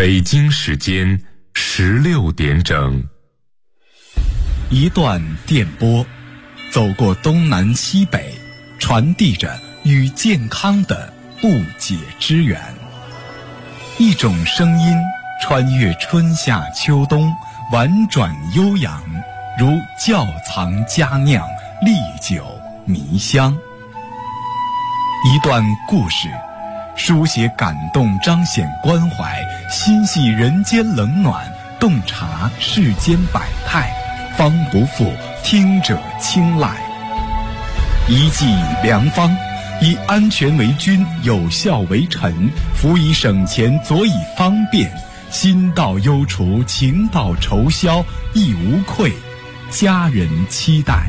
北京时间16点整。 一段电波，走过东南西北，传递着与健康的不解之缘。一种声音穿越春夏秋冬，婉转悠扬，如窖藏佳酿，历久弥香。一段故事，书写感动，彰显关怀，心系人间冷暖，洞察世间百态，方不负听者青睐。一剂良方，以安全为君，有效为臣，辅以省钱，佐以方便，心到忧除，情到愁消，亦无愧，家人期待。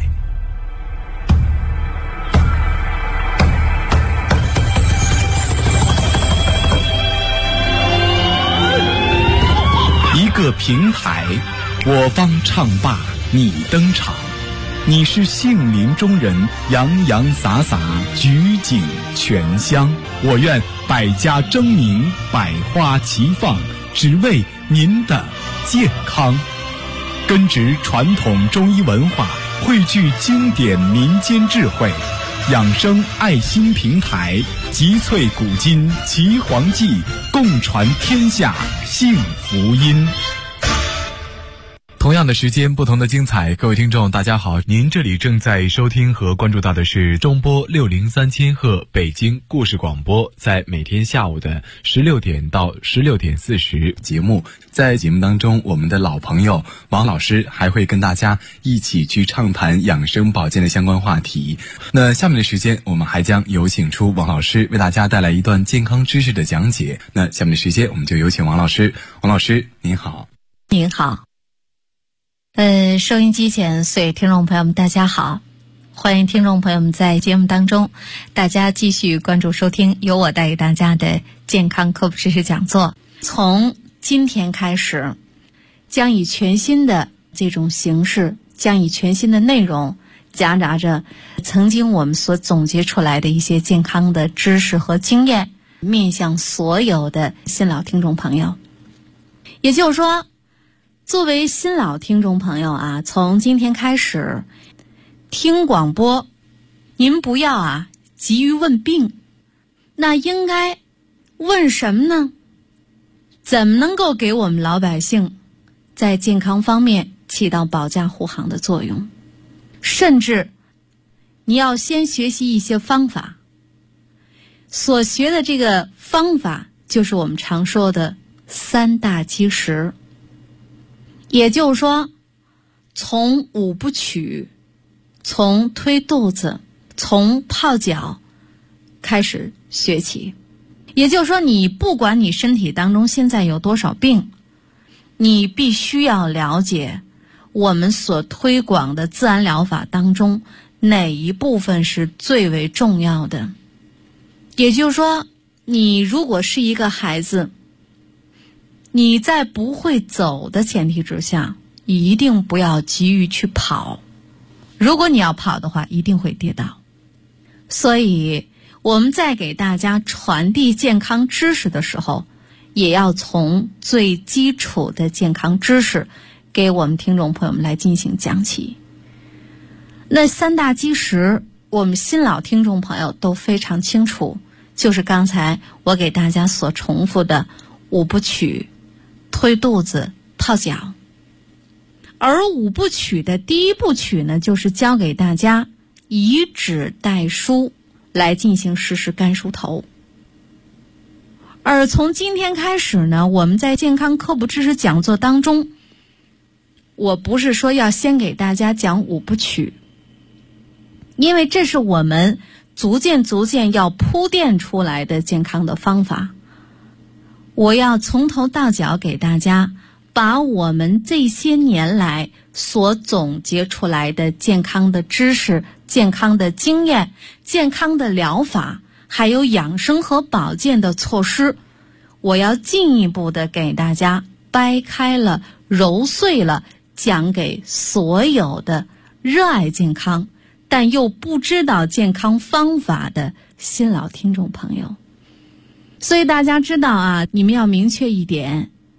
一个平台，我方唱罢你登场，你是杏林中人，洋洋洒洒，举景全香。我愿百家争鸣，百花齐放，只为您的健康。根植传统中医文化，汇聚经典民间智慧，养生爱心平台，集萃古今奇黄记，共传天下幸福音。同样的时间，不同的精彩。各位听众大家好，您这里正在收听和关注到的是中波603千赫北京故事广播，在每天下午的16点到16点40节目。在节目当中，我们的老朋友王老师还会跟大家一起去畅谈养生保健的相关话题。那下面的时间，我们还将有请出王老师为大家带来一段健康知识的讲解。那下面的时间，我们就有请王老师。王老师您好。 您好。收音机前所有听众朋友们大家好，欢迎听众朋友们在节目当中大家继续关注收听由我带给大家的健康科普知识讲座。从今天开始，将以全新的这种形式，将以全新的内容夹杂着曾经我们所总结出来的一些健康的知识和经验，面向所有的新老听众朋友。也就是说，作为新老听众朋友啊，从今天开始听广播，您不要急于问病，那应该问什么呢？怎么能够给我们老百姓在健康方面起到保驾护航的作用？甚至你要先学习一些方法，所学的这个方法就是我们常说的3大基石。也就是说，从5不取，从推肚子，从泡脚开始学起。也就是说，你不管你身体当中现在有多少病，你必须要了解我们所推广的自然疗法当中哪一部分是最为重要的。也就是说，你如果是一个孩子，你在不会走的前提之下，一定不要急于去跑。如果你要跑的话，一定会跌倒。所以我们在给大家传递健康知识的时候，也要从最基础的健康知识给我们听众朋友们来进行讲起。那3大基石，我们新老听众朋友都非常清楚，就是刚才我给大家所重复的5不取，推肚子，泡脚。而5不取的第1部曲呢，就是教给大家以指代书来进行实时干梳头。而从今天开始呢，我们在健康科普知识讲座当中，我不是说要先给大家讲5不取，因为这是我们逐渐要铺垫出来的健康的方法。我要从头到脚给大家把我们这些年来所总结出来的健康的知识、健康的经验、健康的疗法，还有养生和保健的措施，我要进一步的给大家掰开了、揉碎了，讲给所有的热爱健康但又不知道健康方法的新老听众朋友。所以大家知道你们要明确一点，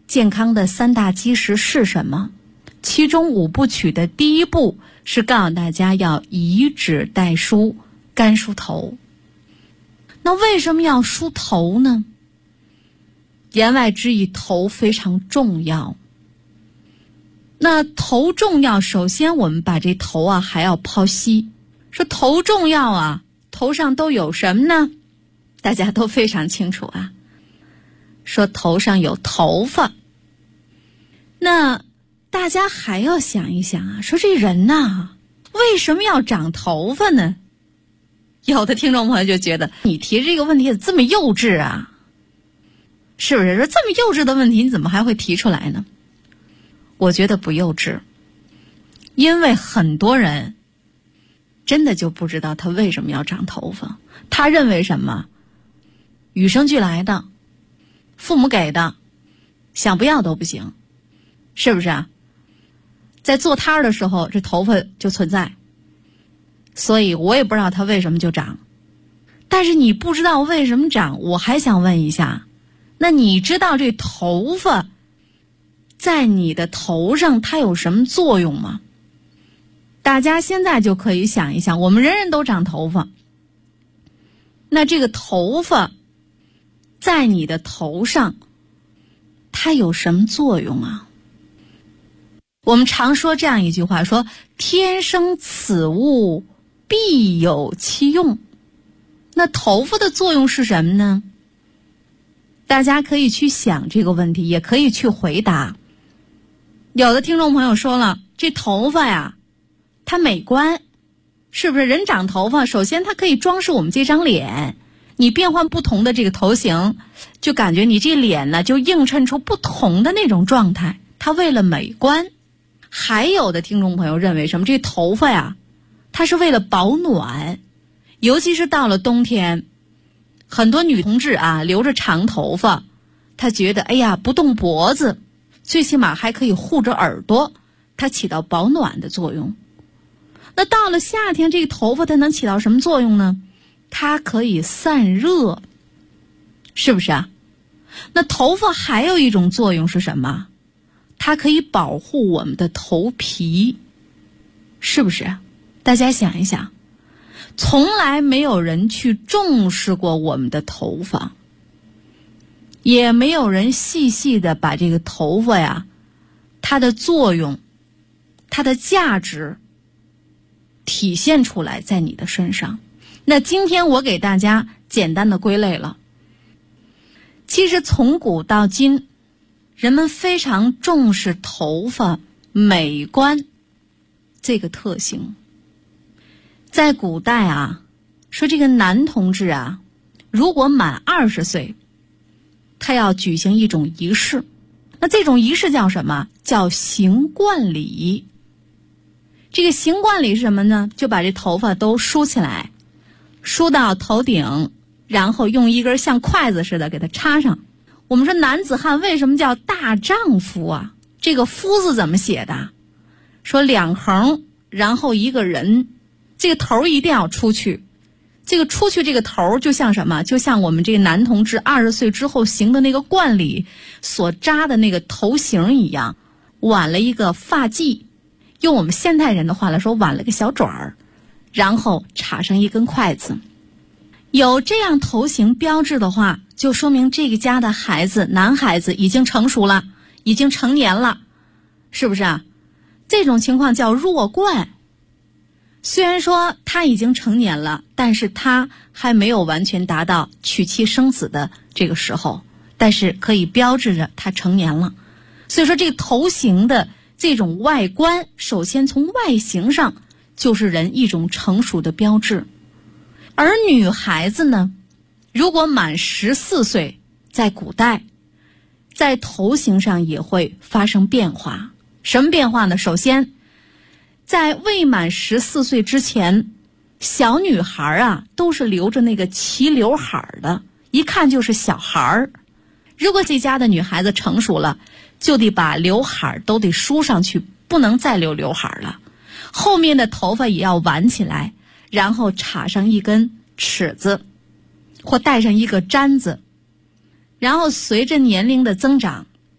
健康的3大基石是什么？其中5部曲的第一步是告诉大家要以指代梳，干梳头。那为什么要梳头呢？言外之意，头非常重要。那头重要，首先我们把这头啊还要剖析。说头重要啊，头上都有什么呢？大家都非常清楚啊。说头上有头发。那大家还要想一想啊，说这人呐，为什么要长头发呢？有的听众朋友就觉得你提这个问题这么幼稚啊，是不是？说这么幼稚的问题你怎么还会提出来呢？我觉得不幼稚，因为很多人真的就不知道他为什么要长头发。他认为什么？与生俱来的，父母给的，想不要都不行，是不是啊？在做摊儿的时候，这头发就存在，所以我也不知道他为什么就长。但是你不知道为什么长，我还想问一下，那你知道这头发在你的头上它有什么作用吗？大家现在就可以想一想，我们人人都长头发，那这个头发在你的头上它有什么作用啊？我们常说这样一句话，说天生此物必有其用。那头发的作用是什么呢？大家可以去想这个问题，也可以去回答。有的听众朋友说了，这头发呀，它美观，是不是？人长头发，首先它可以装饰我们这张脸，你变换不同的这个头型，就感觉你这脸呢就映衬出不同的那种状态，它为了美观。还有的听众朋友认为什么？这头发呀，它是为了保暖，尤其是到了冬天，很多女同志啊留着长头发，她觉得哎呀不动脖子，最起码还可以护着耳朵，它起到保暖的作用。那到了夏天，这个头发它能起到什么作用呢？它可以散热，是不是啊？那头发还有一种作用是什么？它可以保护我们的头皮，是不是？大家想一想，从来没有人去重视过我们的头发，也没有人细细的把这个头发呀，它的作用，它的价值体现出来在你的身上。那今天我给大家简单的归类了。其实从古到今，人们非常重视头发美观这个特性。在古代啊，说这个男同志啊，如果满20岁，他要举行一种仪式。那这种仪式叫什么？叫行冠礼。这个行冠礼是什么呢？就把这头发都梳起来，梳到头顶，然后用一根像筷子似的给它插上。我们说男子汉为什么叫大丈夫啊？这个夫字怎么写的？说2横，然后一个人，这个头一定要出去。这个出去这个头就像什么？就像我们这个男同志20岁之后行的那个冠礼所扎的那个头型一样，挽了一个发髻，用我们现代人的话来说，挽了个小爪儿，然后插上一根筷子。有这样头型标志的话，就说明这个家的孩子，男孩子已经成熟了，已经成年了，是不是啊？这种情况叫弱冠。虽然说他已经成年了，但是他还没有完全达到娶妻生子的这个时候，但是可以标志着他成年了。所以说这个头型的这种外观，首先从外形上就是人一种成熟的标志。而女孩子呢，如果满14岁，在古代，在头型上也会发生变化。什么变化呢？首先，在未满14岁之前，小女孩啊都是留着那个齐刘海的，一看就是小孩。如果这家的女孩子成熟了，就得把刘海都得梳上去，不能再留刘海了。后面的头发也要挽起来，然后插上一根尺子，或带上一个簪子。然后随着年龄的增长，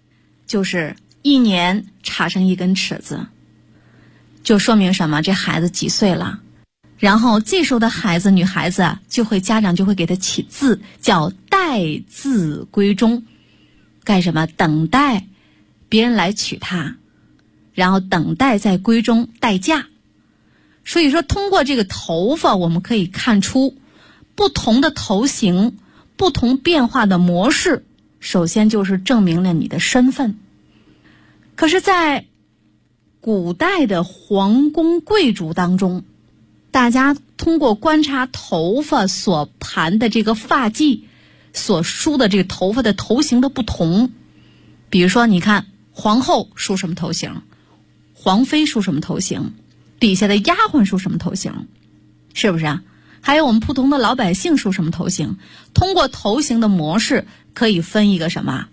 就是1年插上1根尺子，就说明什么？这孩子几岁了？然后这时候的孩子，女孩子啊，家长就会给她起字，叫待字闺中。干什么？等待别人来娶她，然后等待在闺中待嫁。所以说通过这个头发，我们可以看出不同的头型，不同变化的模式，首先就是证明了你的身份。可是在古代的皇宫贵族当中，大家通过观察头发所盘的这个发髻所梳的这个头发的头型的不同，比如说你看皇后梳什么头型，皇妃梳什么头型，底下的丫鬟梳什么头型，是不是啊？还有我们普通的老百姓梳什么头型，通过头型的模式可以分一个什么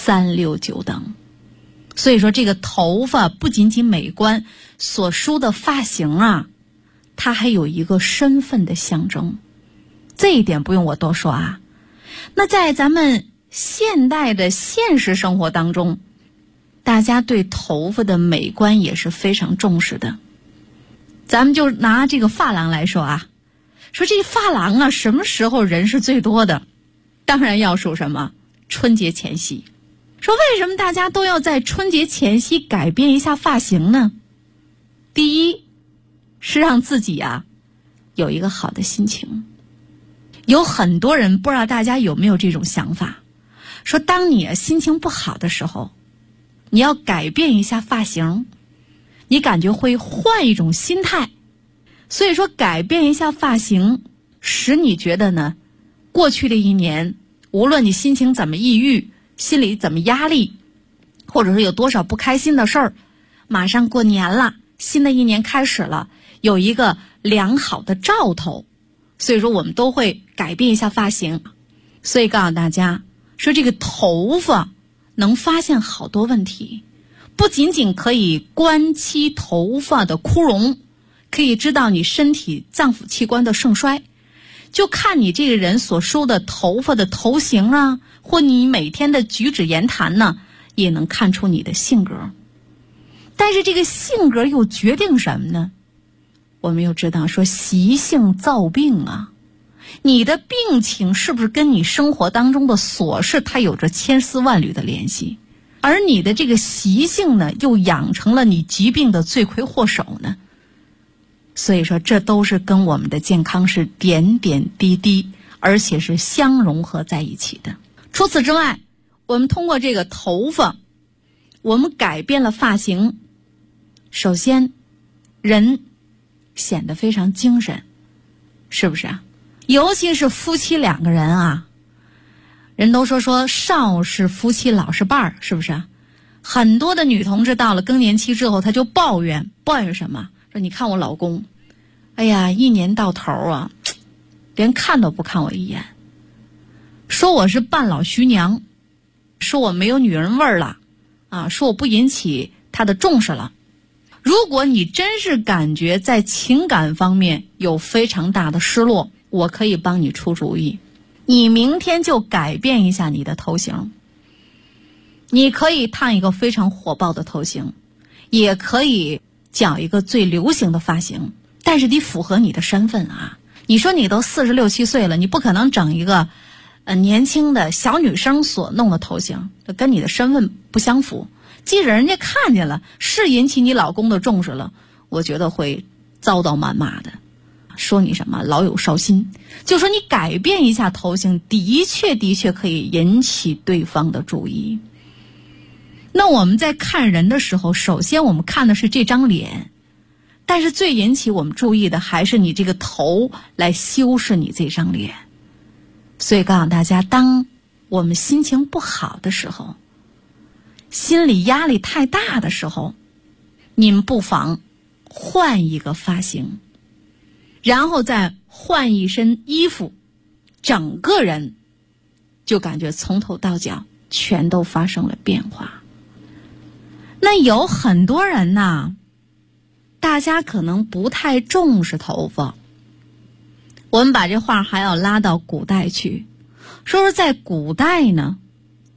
3、6、9等。所以说这个头发不仅仅美观，所梳的发型啊，它还有一个身份的象征，这一点不用我多说啊。那在咱们现代的现实生活当中，大家对头发的美观也是非常重视的。咱们就拿这个发廊来说啊，说这发廊啊，什么时候人是最多的？当然要数什么？春节前夕。说为什么大家都要在春节前夕改变一下发型呢？第一是让自己啊有一个好的心情。有很多人，不知道大家有没有这种想法，说当你心情不好的时候，你要改变一下发型，你感觉会换一种心态。所以说改变一下发型，使你觉得呢，过去的1年，无论你心情怎么抑郁，心里怎么压力，或者是有多少不开心的事儿，马上过年了，新的1年开始了，有一个良好的兆头，所以说我们都会改变一下发型。所以告诉大家说，这个头发能发现好多问题，不仅仅可以观其头发的枯荣，可以知道你身体脏腑器官的盛衰，就看你这个人所梳的头发的头型啊，或你每天的举止言谈呢，也能看出你的性格。但是这个性格又决定什么呢？我们又知道说习性造病啊，你的病情是不是跟你生活当中的琐事它有着千丝万缕的联系，而你的这个习性呢，又养成了你疾病的罪魁祸首呢？所以说这都是跟我们的健康是点点滴滴，而且是相融合在一起的。除此之外，我们通过这个头发，我们改变了发型，首先人显得非常精神，是不是啊？尤其是夫妻2个人啊，人都说少是夫妻老是伴儿，是不是啊？很多的女同志到了更年期之后，她就抱怨什么？说你看我老公，哎呀，1年到头啊，连看都不看我一眼，说我是半老徐娘，说我没有女人味儿了啊，说我不引起他的重视了。如果你真是感觉在情感方面有非常大的失落，我可以帮你出主意，你明天就改变一下你的头型。你可以烫一个非常火爆的头型，也可以绞一个最流行的发型，但是得符合你的身份啊。你说你都46、7岁了，你不可能整一个年轻的小女生所弄的头型，跟你的身份不相符。即使人家看见了，是引起你老公的重视了，我觉得会遭到谩骂的，说你什么老有少心。就说你改变一下头型，的确可以引起对方的注意。那我们在看人的时候，首先我们看的是这张脸，但是最引起我们注意的还是你这个头来修饰你这张脸。所以告诉大家，当我们心情不好的时候，心理压力太大的时候，你们不妨换一个发型，然后再换一身衣服，整个人就感觉从头到脚全都发生了变化。那有很多人呐，大家可能不太重视头发。我们把这话还要拉到古代去，说在古代呢，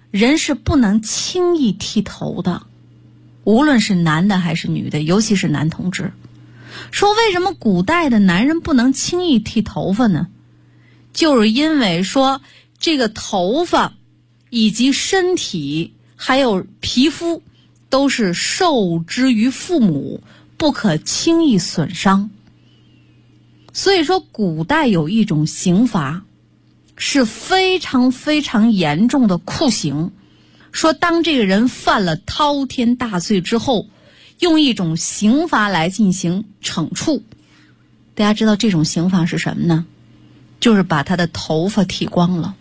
人是不能轻易剃头的，无论是男的还是女的，尤其是男同志。说为什么古代的男人不能轻易剃头发呢？就是因为说这个头发以及身体还有皮肤都是受之于父母，不可轻易损伤。所以说古代有一种刑罚是非常非常严重的酷刑，说当这个人犯了滔天大罪之后，用一种刑罚来进行惩处。大家知道这种刑罚是什么呢？就是把他的头发剃光了。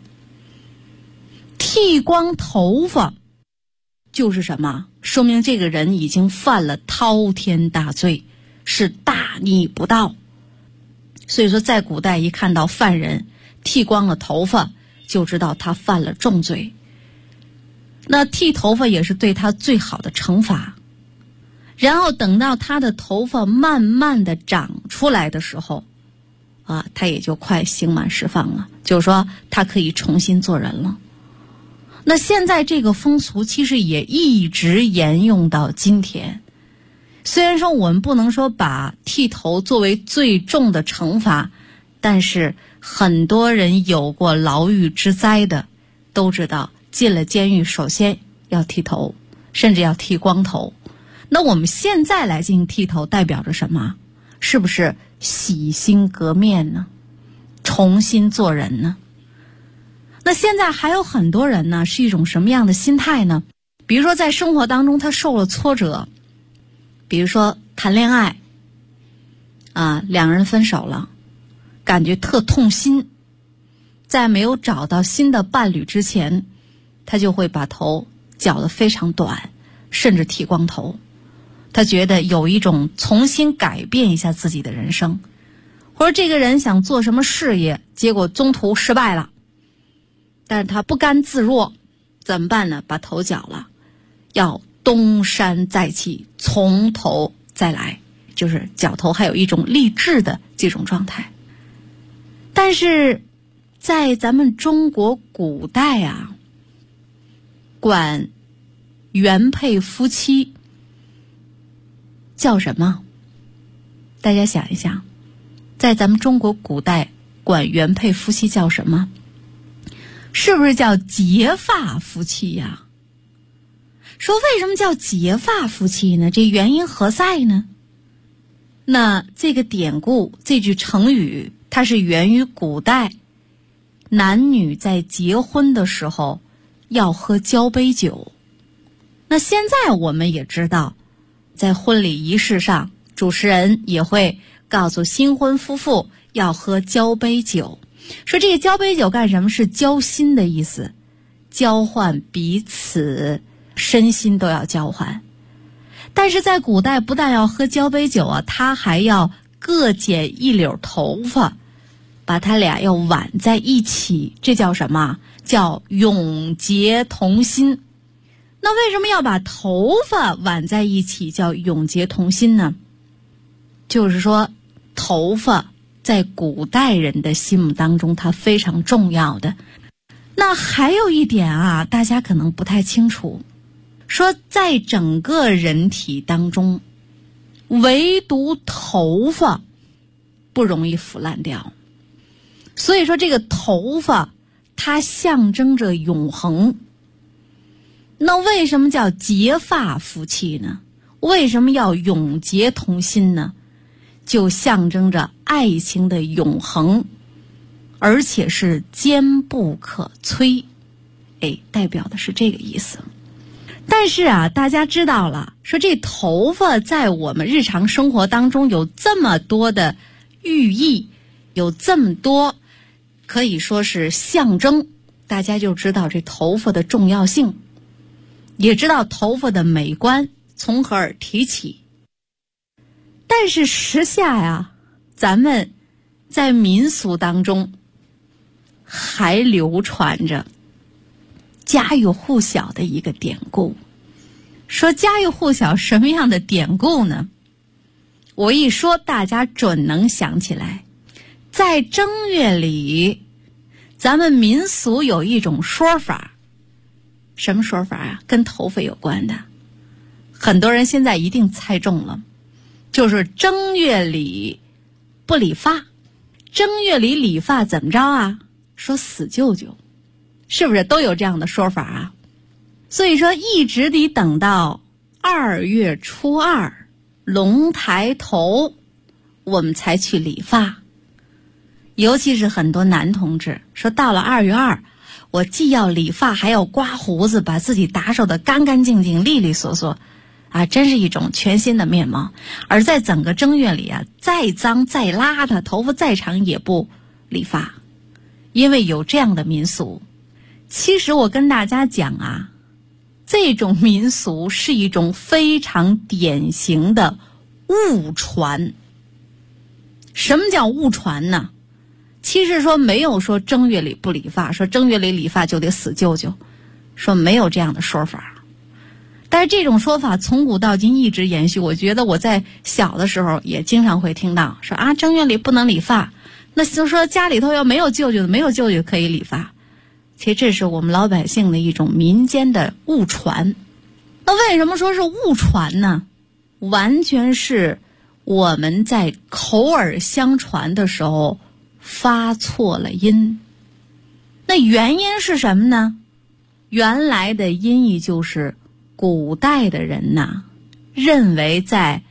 剃光头发就是什么？说明这个人已经犯了滔天大罪，是大逆不道。所以说在古代一看到犯人剃光了头发，就知道他犯了重罪。那剃头发也是对他最好的惩罚。然后等到他的头发慢慢的长出来的时候他也就快刑满释放了，就是说他可以重新做人了。那现在这个风俗其实也一直沿用到今天。虽然说我们不能说把剃头作为最重的惩罚，但是很多人有过牢狱之灾的都知道，进了监狱首先要剃头，甚至要剃光头。那我们现在来进行剃头代表着什么？是不是洗心革面呢？重新做人呢？那现在还有很多人呢，是一种什么样的心态呢？比如说在生活当中他受了挫折，比如说谈恋爱两个人分手了，感觉特痛心，在没有找到新的伴侣之前，他就会把头绞得非常短，甚至剃光头。他觉得有一种重新改变一下自己的人生。或者这个人想做什么事业，结果中途失败了，但是他不甘自若，怎么办呢？把头绞了，要东山再起，从头再来，就是绞头还有一种励志的这种状态。但是在咱们中国古代管原配夫妻叫什么？大家想一想，在咱们中国古代管原配夫妻叫什么？是不是叫结发夫妻呀？说为什么叫结发夫妻呢？这原因何在呢？那这个典故，这句成语，它是源于古代男女在结婚的时候要喝交杯酒。那现在我们也知道，在婚礼仪式上，主持人也会告诉新婚夫妇要喝交杯酒。说这个交杯酒干什么？是交心的意思，交换彼此身心都要交换。但是在古代不但要喝交杯酒他还要各剪一绺头发，把他俩要挽在一起，这叫什么？叫永结同心。那为什么要把头发挽在一起叫永结同心呢？就是说头发在古代人的心目当中它非常重要的。那还有一点大家可能不太清楚，说在整个人体当中，唯独头发不容易腐烂掉。所以说这个头发它象征着永恒。那为什么叫结发夫妻呢？为什么要永结同心呢？就象征着爱情的永恒，而且是坚不可摧，代表的是这个意思。但是大家知道了，说这头发在我们日常生活当中有这么多的寓意，有这么多可以说是象征，大家就知道这头发的重要性，也知道头发的美观从何而提起。但是时下咱们在民俗当中还流传着家喻户晓的一个典故。说家喻户晓什么样的典故呢？我一说大家准能想起来。在正月里，咱们民俗有一种说法， 什么说法啊？跟头发有关的。很多人现在一定猜中了，就是正月里不理发。正月里理发怎么着啊？说死舅舅，是不是都有这样的说法啊？所以说一直得等到2月初2龙抬头，我们才去理发。尤其是很多男同志说，到了2月2，我既要理发还要刮胡子，把自己打扫得干干净净、利利索索啊，真是一种全新的面貌。而在整个正月里啊，再脏再邋遢，头发再长也不理发，因为有这样的民俗。其实我跟大家讲啊，这种民俗是一种非常典型的误传。什么叫误传呢？其实说没有说正月里不理发，说正月里理发就得死舅舅，说没有这样的说法。但是这种说法从古到今一直延续。我觉得我在小的时候也经常会听到说啊，正月里不能理发，那就说家里头要没有舅舅的，没有舅舅可以理发。其实这是我们老百姓的一种民间的误传。那为什么说是误传呢？完全是我们在口耳相传的时候发错了音。那原因是什么呢？原来的音译就是古代的人呐，认为在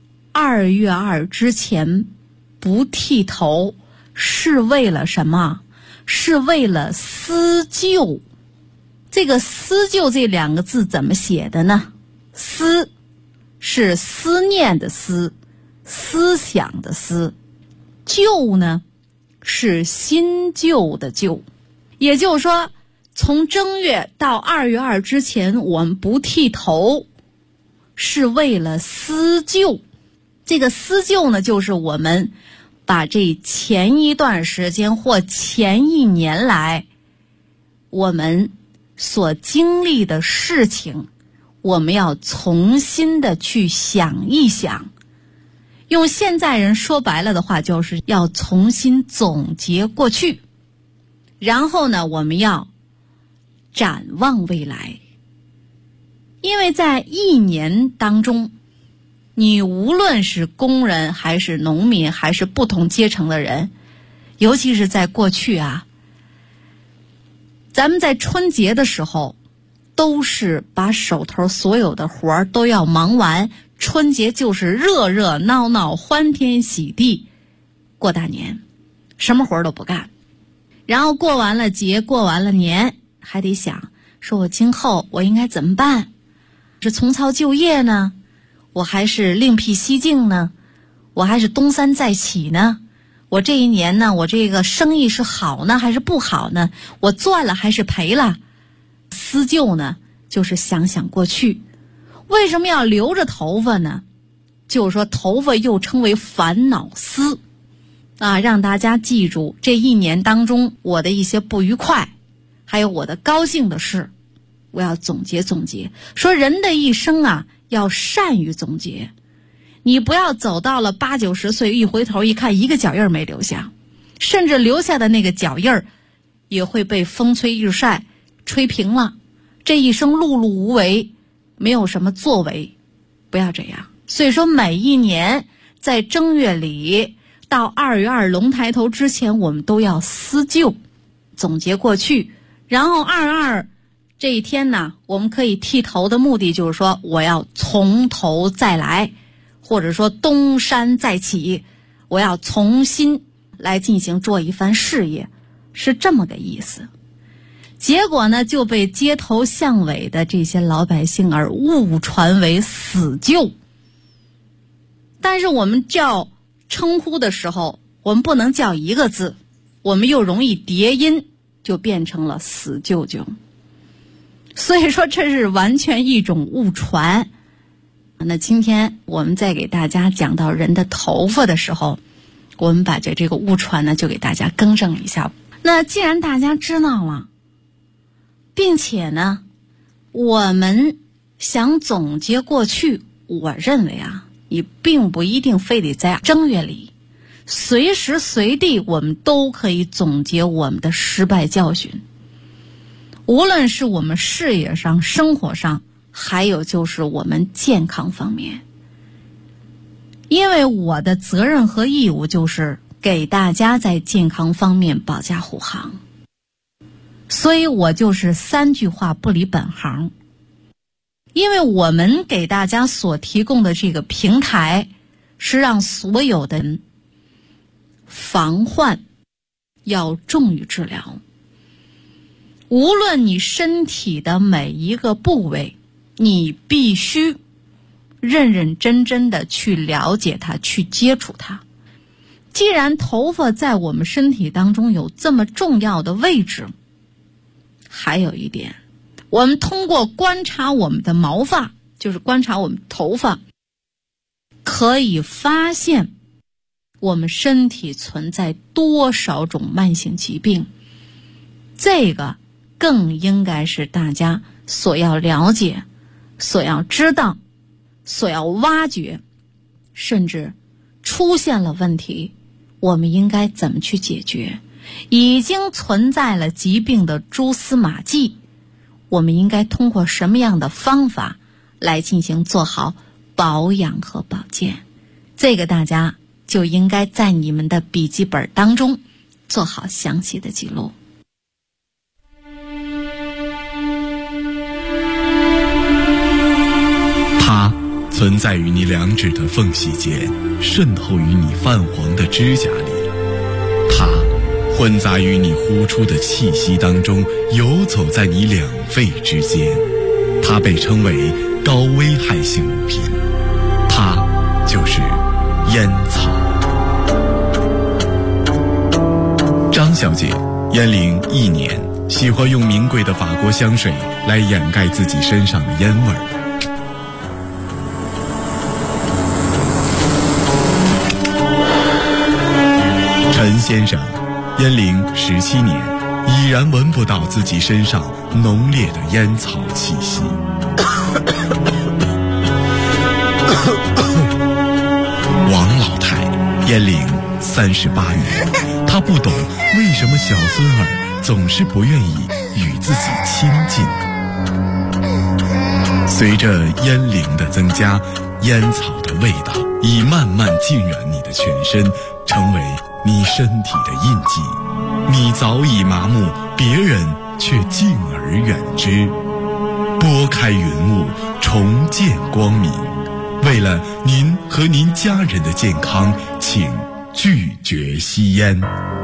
2月2之前不剃头是为了什么？是为了思旧。这个思旧这2个字怎么写的呢？思是思念的思，思想的思。旧呢是新旧的旧。也就是说，从正月到2月2之前我们不剃头是为了思旧。这个思旧呢，就是我们把这前一段时间或前一年来我们所经历的事情，我们要重新的去想一想。用现在人说白了的话，就是要重新总结过去，然后呢，我们要展望未来。因为在一年当中，你无论是工人还是农民还是不同阶层的人，尤其是在过去啊，咱们在春节的时候都是把手头所有的活儿都要忙完，春节就是热热闹闹欢天喜地过大年，什么活儿都不干。然后过完了节过完了年，还得想说我今后我应该怎么办，是重操旧业呢，我还是另辟蹊径呢，我还是东山再起呢，我这一年呢，我这个生意是好呢还是不好呢，我赚了还是赔了。思旧呢就是想想过去。为什么要留着头发呢？就是说头发又称为烦恼丝啊，让大家记住这一年当中我的一些不愉快，还有我的高兴的事，我要总结总结。说人的一生啊，要善于总结。你不要走到了80、90岁，一回头一看一个脚印没留下，甚至留下的那个脚印也会被风吹日晒吹平了，这一生碌碌无为，没有什么作为。不要这样。所以说每一年在正月里到2月2龙抬头之前，我们都要思旧，总结过去。然后2月2这一天呢，我们可以剃头的目的就是说我要从头再来，或者说东山再起，我要重新来进行做一番事业，是这么个意思。结果呢，就被街头巷尾的这些老百姓而误传为死旧。但是我们叫称呼的时候，我们不能叫一个字，我们又容易叠音，就变成了死舅舅。所以说这是完全一种误传。那今天我们再给大家讲到人的头发的时候，我们把这个误传呢就给大家更正一下。那既然大家知道了，并且呢我们想总结过去，我认为啊，你并不一定非得在正月里，随时随地我们都可以总结我们的失败教训。 无论是我们事业上、生活上，还有就是我们健康方面。因为我的责任和义务就是给大家在健康方面保驾护航，所以我就是3句话不离本行。因为我们给大家所提供的这个平台，是让所有的人防患要重于治疗。无论你身体的每一个部位，你必须认认真真的去了解它，去接触它。既然头发在我们身体当中有这么重要的位置，还有一点，我们通过观察我们的毛发，就是观察我们头发，可以发现我们身体存在多少种慢性疾病。这个更应该是大家所要了解、所要知道、所要挖掘，甚至出现了问题，我们应该怎么去解决？已经存在了疾病的蛛丝马迹，我们应该通过什么样的方法来进行做好保养和保健？这个大家就应该在你们的笔记本当中做好详细的记录。 它存在于你两指的缝隙间，渗透于你泛黄的指甲里。它混杂于你呼出的气息当中，游走在你两肺之间。它被称为高危害性物品，它就是烟草。张小姐烟龄1年，喜欢用名贵的法国香水来掩盖自己身上的烟味儿。陈先生烟龄17年，已然闻不到自己身上浓烈的烟草气息。王老太烟龄38年，她不懂为什么小孙儿总是不愿意与自己亲近。随着烟龄的增加，烟草的味道已慢慢浸染你的全身，成为你身体的印记。你早已麻木，别人却敬而远之。拨开云雾，重见光明。为了您和您家人的健康，请拒绝吸烟。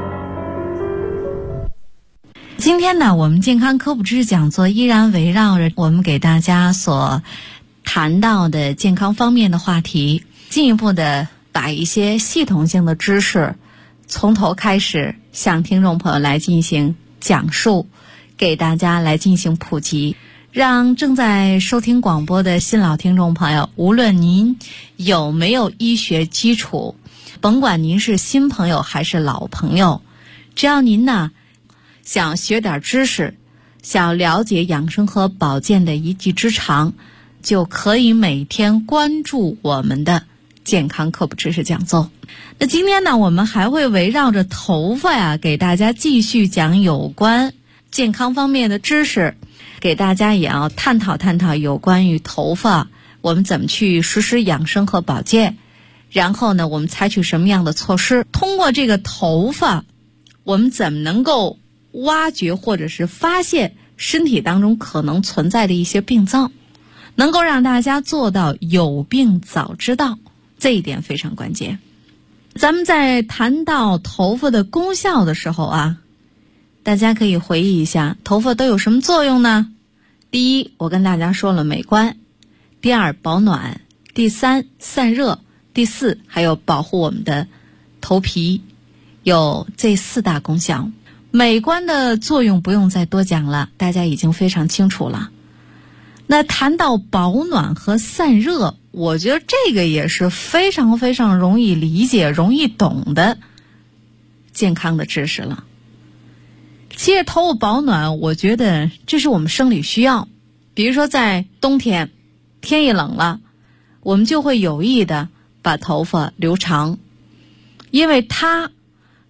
今天呢，我们健康科普知识讲座依然围绕着我们给大家所谈到的健康方面的话题，进一步的把一些系统性的知识从头开始向听众朋友来进行讲述，给大家来进行普及，让正在收听广播的新老听众朋友，无论您有没有医学基础，甭管您是新朋友还是老朋友，只要您呢想学点知识，想了解养生和保健的一技之长，就可以每天关注我们的健康科普知识讲座。那今天呢，我们还会围绕着头发呀，给大家继续讲有关健康方面的知识，给大家也要探讨探讨有关于头发我们怎么去实施养生和保健，然后呢，我们采取什么样的措施，通过这个头发我们怎么能够挖掘或者是发现身体当中可能存在的一些病灶，能够让大家做到有病早知道，这一点非常关键。咱们在谈到头发的功效的时候啊，大家可以回忆一下头发都有什么作用呢？第一，我跟大家说了美观；第二，保暖；第三，散热；第四，还有保护我们的头皮，有这4大功效。美观的作用不用再多讲了，大家已经非常清楚了。那谈到保暖和散热，我觉得这个也是非常非常容易理解、容易懂的健康的知识了。其实头发保暖，我觉得这是我们生理需要。比如说在冬天，天一冷了，我们就会有意的把头发留长，因为它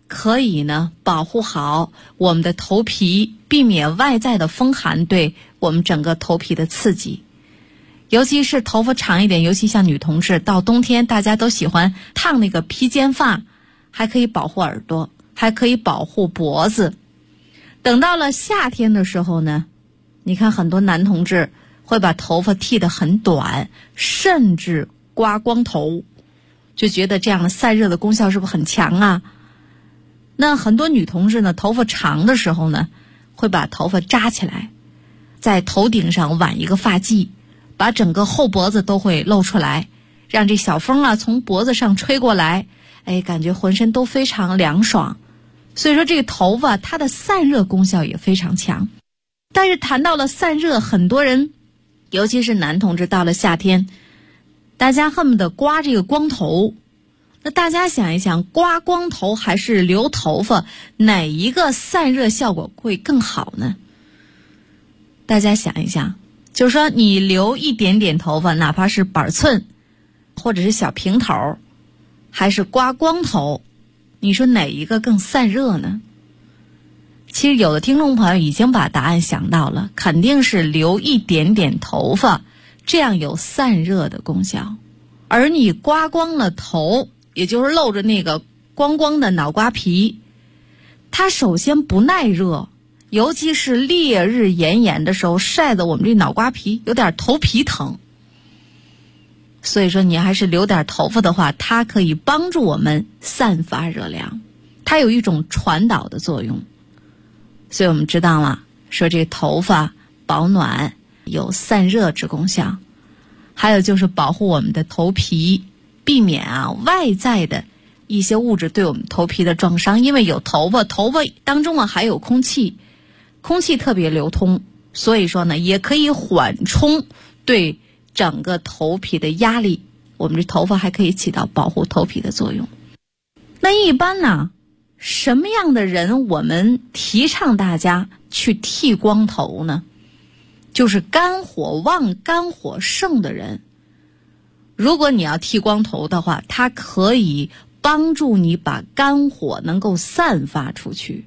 可以呢保护好我们的头皮，避免外在的风寒对我们整个头皮的刺激。尤其是头发长一点，尤其像女同志，到冬天大家都喜欢烫那个披肩发，还可以保护耳朵，还可以保护脖子。等到了夏天的时候呢，你看很多男同志会把头发剃得很短，甚至刮光头，就觉得这样的散热的功效是不是很强啊？那很多女同志呢，头发长的时候呢，会把头发扎起来，在头顶上挽一个发髻，把整个后脖子都会露出来，让这小风啊从脖子上吹过来，感觉浑身都非常凉爽。所以说这个头发它的散热功效也非常强。但是谈到了散热，很多人尤其是男同志到了夏天，大家恨不得刮这个光头。那大家想一想，刮光头还是留头发，哪一个散热效果会更好呢？大家想一想，就是说你留一点点头发，哪怕是板寸或者是小平头，还是刮光头，你说哪一个更散热呢？其实有的听众朋友已经把答案想到了，肯定是留一点点头发，这样有散热的功效。而你刮光了头，也就是露着那个光光的脑瓜皮，它首先不耐热，尤其是烈日炎炎的时候，晒得我们这脑瓜皮有点头皮疼。所以说你还是留点头发的话，它可以帮助我们散发热量，它有一种传导的作用。所以我们知道了，说这头发保暖有散热之功效，还有就是保护我们的头皮，避免外在的一些物质对我们头皮的撞伤。因为有头发，头发当中还有空气，空气特别流通，所以说呢也可以缓冲对整个头皮的压力，我们这头发还可以起到保护头皮的作用。那一般呢，什么样的人我们提倡大家去剃光头呢？就是肝火旺、肝火盛的人。如果你要剃光头的话，它可以帮助你把肝火能够散发出去。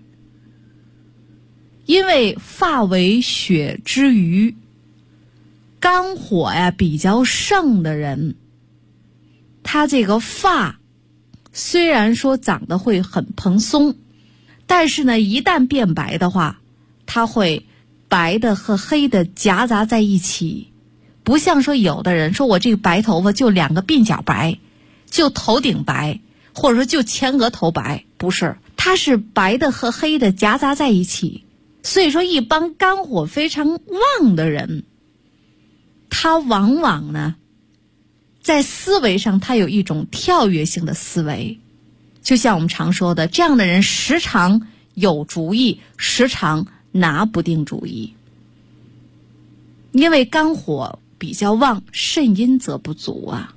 因为发为血之余，肝火比较盛的人，他这个发虽然说长得会很蓬松，但是呢一旦变白的话，它会白的和黑的夹杂在一起。不像说有的人说我这个白头发就两个鬓角白，就头顶白，或者说就前额头白，不是，它是白的和黑的夹杂在一起。所以说一般肝火非常旺的人，他往往呢在思维上他有一种跳跃性的思维，就像我们常说的，这样的人时常有主意，时常拿不定主意。因为肝火比较旺，肾阴则不足啊。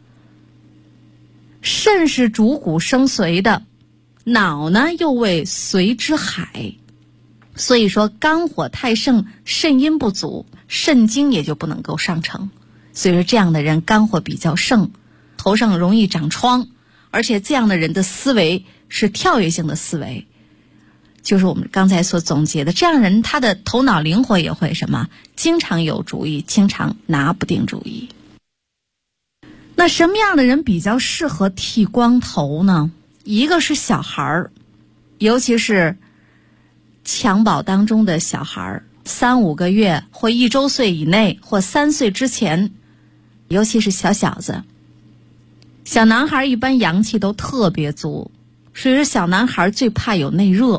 肾是主骨生髓的，脑呢又为髓之海，所以说肝火太盛，肾阴不足，肾精也就不能够上承。所以说这样的人肝火比较盛，头上容易长疮，而且这样的人的思维是跳跃性的思维，就是我们刚才所总结的，这样人他的头脑灵活也会什么，经常有主意，经常拿不定主意。那什么样的人比较适合剃光头呢？一个是小孩儿，尤其是襁褓当中的小孩，3-5个月或1周岁以内或3岁之前，尤其是小小子。小男孩一般阳气都特别足，所以说小男孩最怕有内热。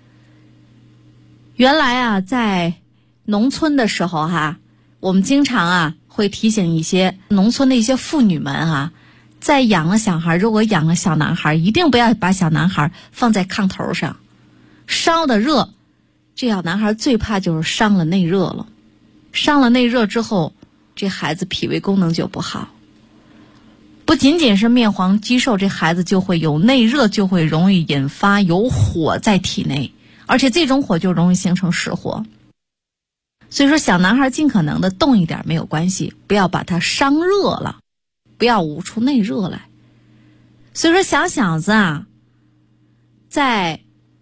原来在农村的时候我们经常会提醒一些农村的一些妇女们在养了小孩，如果养了小男孩，一定不要把小男孩放在炕头上，烧的热，这小男孩最怕就是伤了内热了。伤了内热之后，这孩子脾胃功能就不好，不仅仅是面黄肌瘦，这孩子就会有内热，就会容易引发有火在体内，而且这种火就容易形成实火。所以说小男孩尽可能的动一点没有关系，不要把它伤热了，不要捂出内热来。所以说小小子在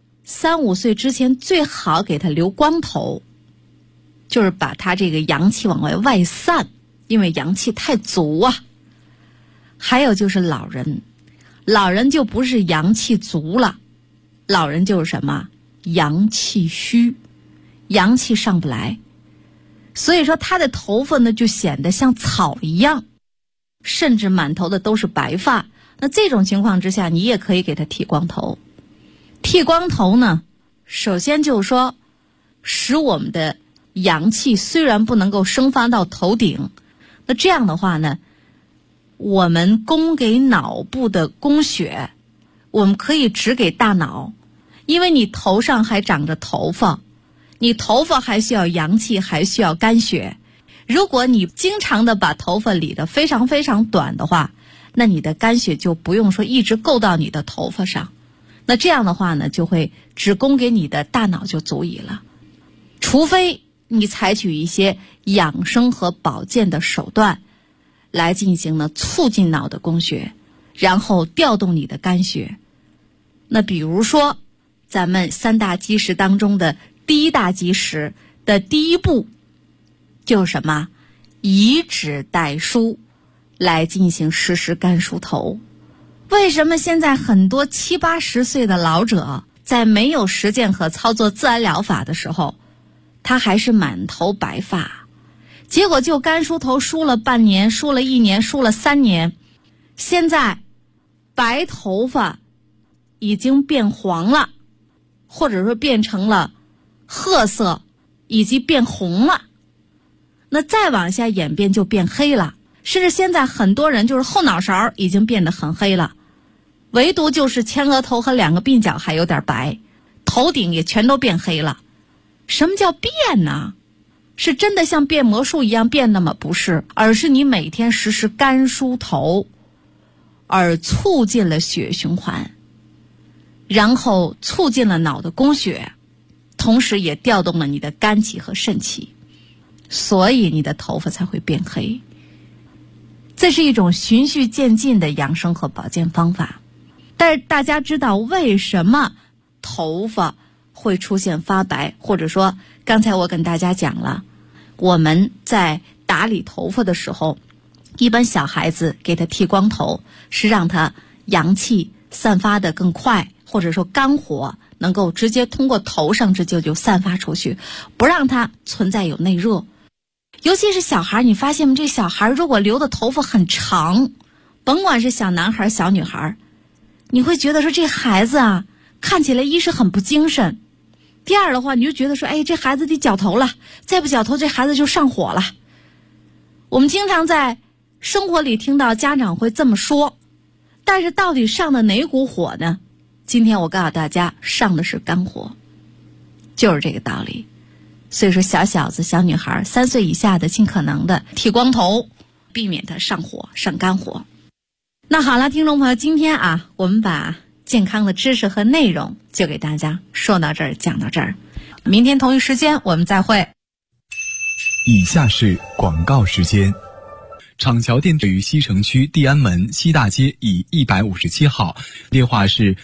3、5岁之前最好给他留光头，就是把他这个阳气往外散，因为阳气太足啊。还有就是老人，老人就不是阳气足了，老人就是什么？阳气虚，阳气上不来，所以说他的头发呢就显得像草一样，甚至满头的都是白发。那这种情况之下，你也可以给他剃光头。剃光头呢，首先就是说使我们的阳气虽然不能够生发到头顶，那这样的话呢，我们供给脑部的供血，我们可以只给大脑，因为你头上还长着头发，你头发还需要阳气，还需要肝血。如果你经常的把头发理得非常非常短的话，那你的肝血就不用说一直够到你的头发上，那这样的话呢，就会只供给你的大脑就足以了。除非你采取一些养生和保健的手段来进行呢促进脑的供血，然后调动你的肝血。那比如说咱们3大基石当中的第1大基石的第1步就是什么？以指代梳来进行实施肝梳头。为什么现在很多70、80岁的老者在没有实践和操作自然疗法的时候，他还是满头白发，结果就肝梳头梳了半年，梳了1年，梳了3年，现在白头发已经变黄了，或者说变成了褐色，以及变红了。那再往下演变就变黑了，甚至现在很多人就是后脑勺已经变得很黑了，唯独就是前额头和2个鬓角还有点白，头顶也全都变黑了。什么叫变呢？是真的像变魔术一样变的吗？不是，而是你每天实施肝梳头，而促进了血循环，然后促进了脑的供血，同时也调动了你的肝气和肾气，所以你的头发才会变黑。这是一种循序渐进的养生和保健方法。但是大家知道为什么头发会出现发白，或者说刚才我跟大家讲了，我们在打理头发的时候，一般小孩子给他剃光头是让他阳气散发的更快，或者说肝火能够直接通过头上直接就散发出去，不让它存在有内热。尤其是小孩，你发现吗？这小孩如果留的头发很长，甭管是小男孩小女孩，你会觉得说这孩子啊，看起来一是很不精神，第二的话你就觉得说，哎，这孩子得绞头了，再不绞头这孩子就上火了。我们经常在生活里听到家长会这么说，但是到底上的哪股火呢？今天我告诉大家，上的是肝火，就是这个道理。所以说小小子小女孩3岁以下的尽可能的剃光头，避免它上火上肝火。那好了，听众朋友，今天啊，我们把健康的知识和内容就给大家说到这儿，讲到这儿。明天同一时间我们再会。 以下是广告时间。厂桥店位于西城区地安门西大街以157号，电话是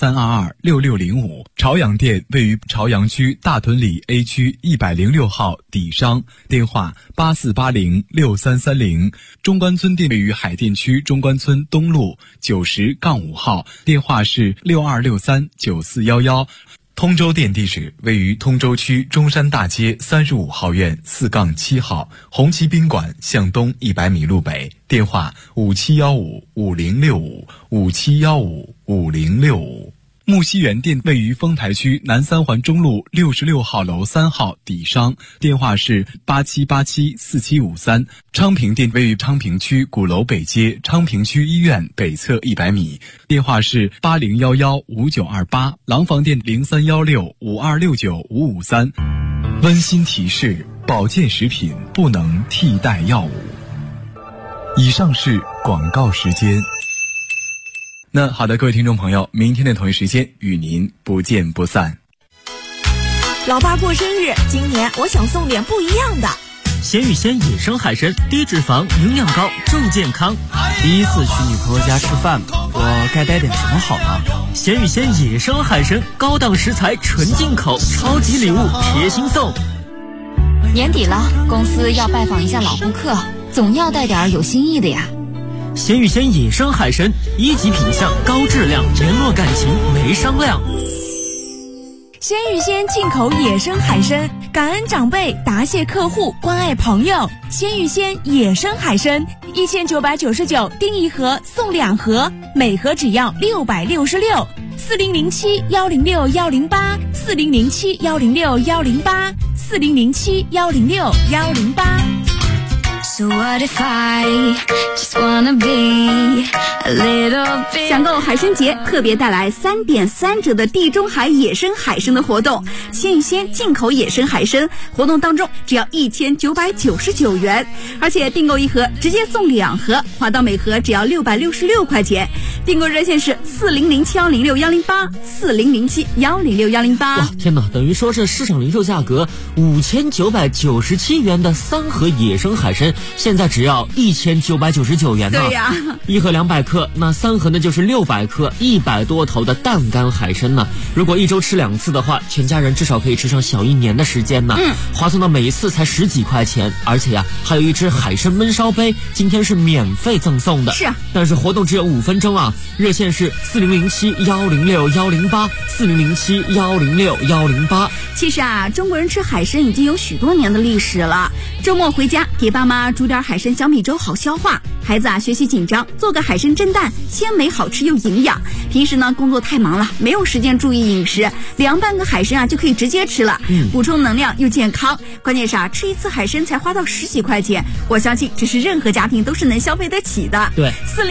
83226605。朝阳店位于朝阳区大屯里 A 区106号底商，电话84806330。中关村店位于海淀区中关村东路90-5号，电话是62639411。通州店地址位于通州区中山大街35号院4-7号，红旗宾馆向东100米路北，电话57155065，57155065。木樨园店位于丰台区南3环中路66号楼3号底商，电话是87874753。昌平店位于昌平区鼓楼北街昌平区医院北侧100米，电话是80115928。廊坊店031652695553。温馨提示：保健食品不能替代药物。以上是广告时间。那好的，各位听众朋友，明天的同一时间与您不见不散。 老爸过生日，今年我想送点不一样的。 鲜芋仙野生海参，低脂肪，营养高，重健康。 第一次去女朋友家吃饭，我该带点什么好呢？ 鲜芋仙野生海参，高档食材，纯进口，超级礼物贴心送。 年底了，公司要拜访一下老顾客，总要带点有新意的呀。 鲜芋仙野生海参，1级品相，高质量，联络感情没商量。 鲜芋仙进口野生海参，感恩长辈，答谢客户，关爱朋友。鲜芋仙野生海参，1999订1盒送2盒，每盒只要666。4007-106-108，4007-106-108，4007-106-108。 So what if I just wanna be a little bit？ 享购海参节特别带来3.3折的地中海野生海参的活动，鲜芋仙进口野生海参活动当中只要1999元，而且订购1盒直接送2盒，花到每盒只要666块钱。订购热线是4007-106-108，4007-106-108。 哇，天哪！等于说这市场零售价格5997元的3盒野生海参，现在只要1999元呢。 对呀 ，1盒200克，那3盒呢就是600克，100多头的淡干海参呢。如果1周吃2次的话，全家人至少可以吃上小1年的时间呢。划算到每一次才10几块钱，而且呀，还有一只海参焖烧杯，今天是免费赠送的。 是啊， 但是活动只有5分钟啊。热线是4007-106-108，4007-106-108。 其实啊，中国人吃海参已经有许多年的历史了。周末回家给爸妈煮点海参小米粥，好消化。孩子啊，学习紧张，做个海参蒸蛋，鲜美好吃又营养。平时呢，工作太忙了，没有时间注意饮食，凉拌个海参啊就可以直接吃了，补充能量又健康。关键是啊，吃1次海参才花到10几块钱，我相信这是任何家庭都是能消费得起的。 对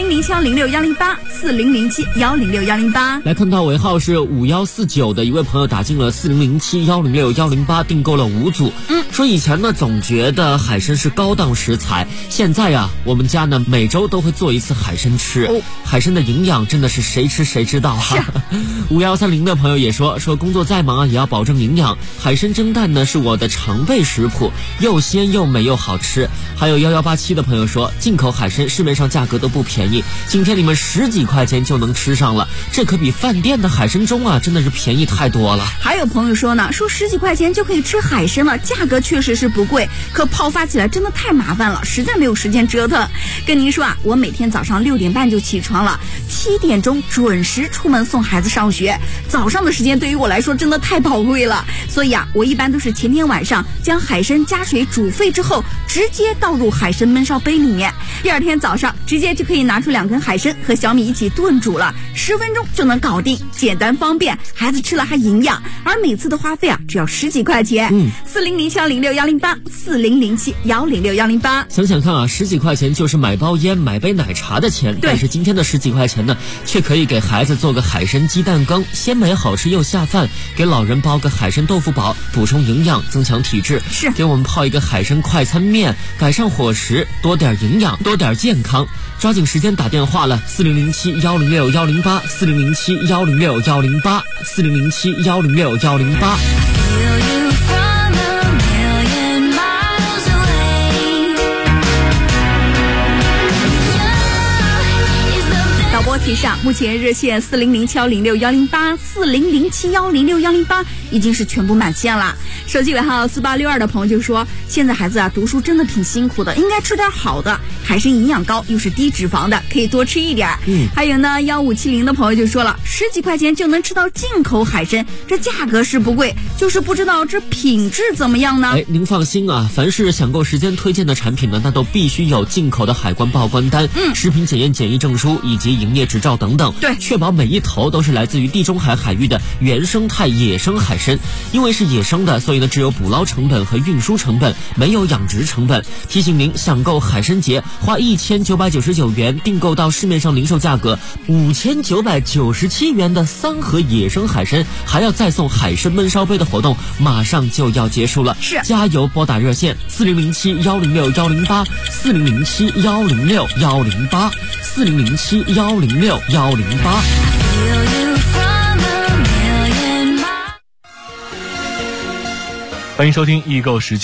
，4007-106-108，4007-106-108。 来看到尾号是5149的一位朋友打进了4007-106-108，订购了5组。说以前呢总觉得海参是高档食材，现在呀我们家呢每周都会做1次海参吃。海参的营养真的是谁吃谁知道哈。5130的朋友也说工作再忙啊也要保证营养，海参蒸蛋呢是我的常备食谱，又鲜又美又好吃。还有1187的朋友说，进口海参市面上价格都不便宜，今天你们10几块钱就能吃上了，这可比饭店的海参盅啊真的是便宜太多了。 还有朋友说呢，说10几块钱就可以吃海参了，价格确实是不贵，可泡发起来真的太麻烦了，实在没有时间折腾。跟您说啊，我每天早上6点半就起床了，7点钟准时出门送孩子上学。早上的时间对于我来说真的太宝贵了，所以啊，我一般都是前天晚上将海参加水煮沸之后，直接倒入海参焖烧杯里面，第2天早上直接就可以拿出2根海参和小米一起炖煮了，10分钟就能搞定，简单方便，孩子吃了还营养，而每次的花费啊只要10几块钱。4007-106-108，4007-106-108。 想想看啊，10几块钱就是买包烟买杯奶茶的钱，但是今天的10几块钱呢，却可以给孩子做个海参鸡蛋羹，鲜美好吃又下饭，给老人包个海参豆腐煲，补充营养增强体质， 是给我们泡一个海参快餐面，改善伙食，多点营养，多点健康。抓紧时间打电话了，4007-106-108，4007-106-108，4007-106-108。 导播提上，目前热线4007-106-108，4007-106-108已经是全部满线了。手机尾号4862的朋友就说，现在孩子啊读书真的挺辛苦的，应该吃点好的，海参营养高又是低脂肪的，可以多吃一点。还有呢1570的朋友就说了，10几块钱就能吃到进口海参，这价格是不贵，就是不知道这品质怎么样呢？ 您放心啊，凡是享购时间推荐的产品呢，那都必须有进口的海关报关单、食品检验检疫证书以及营业执照等等， 对， 确保每一头都是来自于地中海海域的原生态野生海参。因为是野生的，所以呢只有捕捞成本和运输成本，没有养殖成本。提醒您，享购海参节花1999元订购到市面上零售价格5997元的3盒野生海参，还要再送海参焖烧杯的活动马上就要结束了， 是加油！拨打热线4007-106-108，4007-106-108，4007-106-108。 欢迎收听易购时间。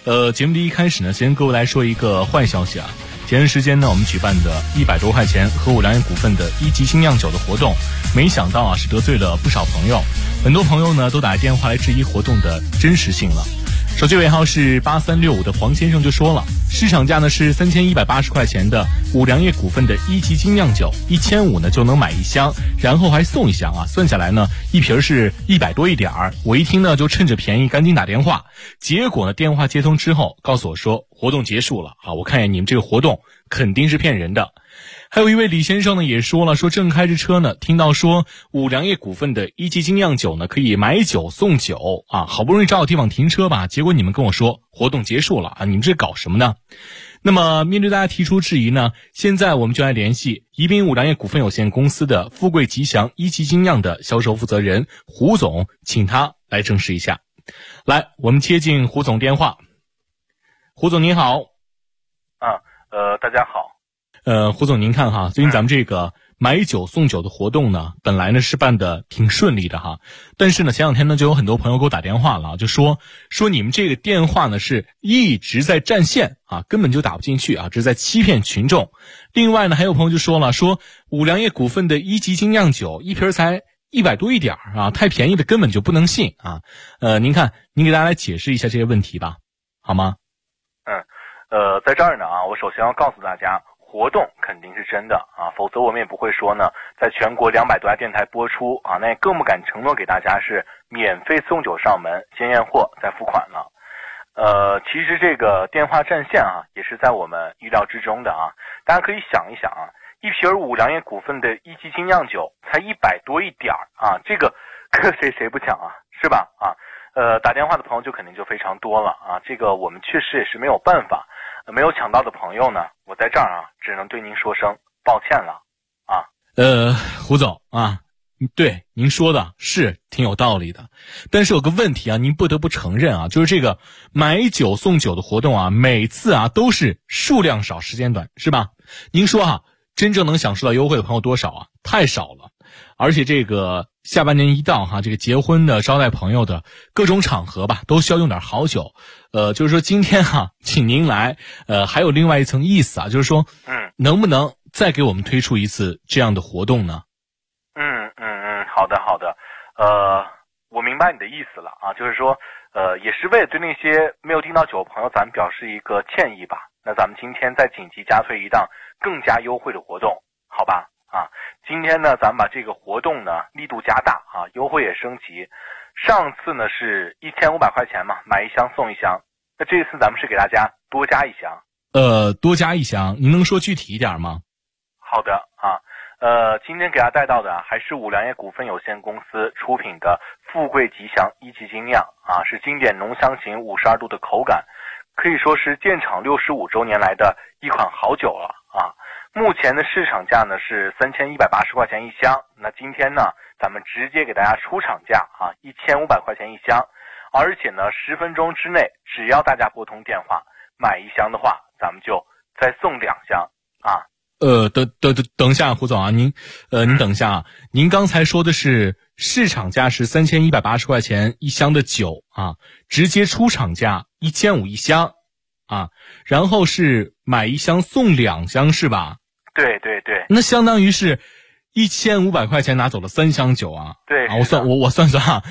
节目的一开始呢，先跟各位来说一个坏消息啊。前段时间呢，我们举办的100多块钱和五粮液股份的1级精酿酒的活动，没想到啊是得罪了不少朋友，很多朋友呢都打电话来质疑活动的真实性了。手机尾号是8365的黄先生就说了，市场价呢是3180块钱的五粮液股份的1级精酿酒，1500呢就能买一箱，然后还送一箱啊，算下来呢一瓶是100多一点儿。我一听呢就趁着便宜赶紧打电话，结果呢电话接通之后告诉我说活动结束了啊，我看见你们这个活动肯定是骗人的。还有一位李先生呢也说了，说正开着车呢，听到说五粮液股份的1级精酿酒呢可以买酒送酒啊，好不容易找到地方停车吧，结果你们跟我说活动结束了啊，你们这搞什么呢？那么面对大家提出质疑呢，现在我们就来联系宜宾五粮液股份有限公司的富贵吉祥1级精酿的销售负责人胡总，请他来证实一下。来，我们接进胡总电话。胡总您好。 大家好。 胡总您看哈，最近咱们这个买酒送酒的活动呢，本来呢是办的挺顺利的哈，但是呢前两天呢就有很多朋友给我打电话了，就说你们这个电话呢是一直在占线啊，根本就打不进去啊，这是在欺骗群众。另外呢还有朋友就说了，说五粮液股份的1级精酿酒一瓶才100多一点啊，太便宜的根本就不能信啊。您看您给大家来解释一下这些问题吧，好吗？ 在这儿呢啊，我首先要告诉大家，活动肯定是真的啊，否则我们也不会说呢，在全国200多家电台播出啊，那也更不敢承诺给大家是免费送酒上门，先验货再付款了。其实这个电话占线啊，也是在我们预料之中的啊。大家可以想一想啊，一瓶五粮液股份的1级精酿酒才100多一点啊，这个搁谁不抢啊，是吧？啊，打电话的朋友就肯定就非常多了啊，这个我们确实也是没有办法。没有抢到的朋友呢，我在这儿啊，只能对您说声抱歉了啊。 胡总啊，对您说的是挺有道理的，但是有个问题啊，您不得不承认啊，就是这个买酒送酒的活动啊，每次啊都是数量少时间短，是吧？您说啊，真正能享受到优惠的朋友多少啊？太少了。而且这个下半年一到哈，这个结婚的、招待朋友的各种场合吧，都需要用点好酒。就是说今天哈，请您来，还有另外一层意思啊，就是说，能不能再给我们推出一次这样的活动呢？ 好的，我明白你的意思了啊，就是说，也是为了对那些没有订到酒的朋友，咱们表示一个歉意吧。那咱们今天再紧急加推一档更加优惠的活动，好吧？啊，今天呢，咱们把这个活动呢力度加大啊，优惠也升级。上次呢是1500块钱嘛，买一箱送一箱。那这次咱们是给大家多加一箱。 多加一箱，您能说具体一点吗？ 好的啊，今天给大家带到的还是五粮液股份有限公司出品的富贵吉祥1级精酿啊，是经典浓香型52度的口感，可以说是建厂65周年来的一款好酒了啊。目前的市场价呢是3180块钱一箱，那今天呢咱们直接给大家出厂价啊，1500块钱一箱，而且呢10分钟之内，只要大家拨通电话买一箱的话，咱们就再送2箱啊。 等一下，胡总啊，您等一下啊，您刚才说的是市场价是3180块钱一箱的酒啊，直接出厂价1500一箱啊，然后是买一箱送2箱是吧？ 对， 那相当于是1500块钱拿走了3箱酒啊。 对啊，我算啊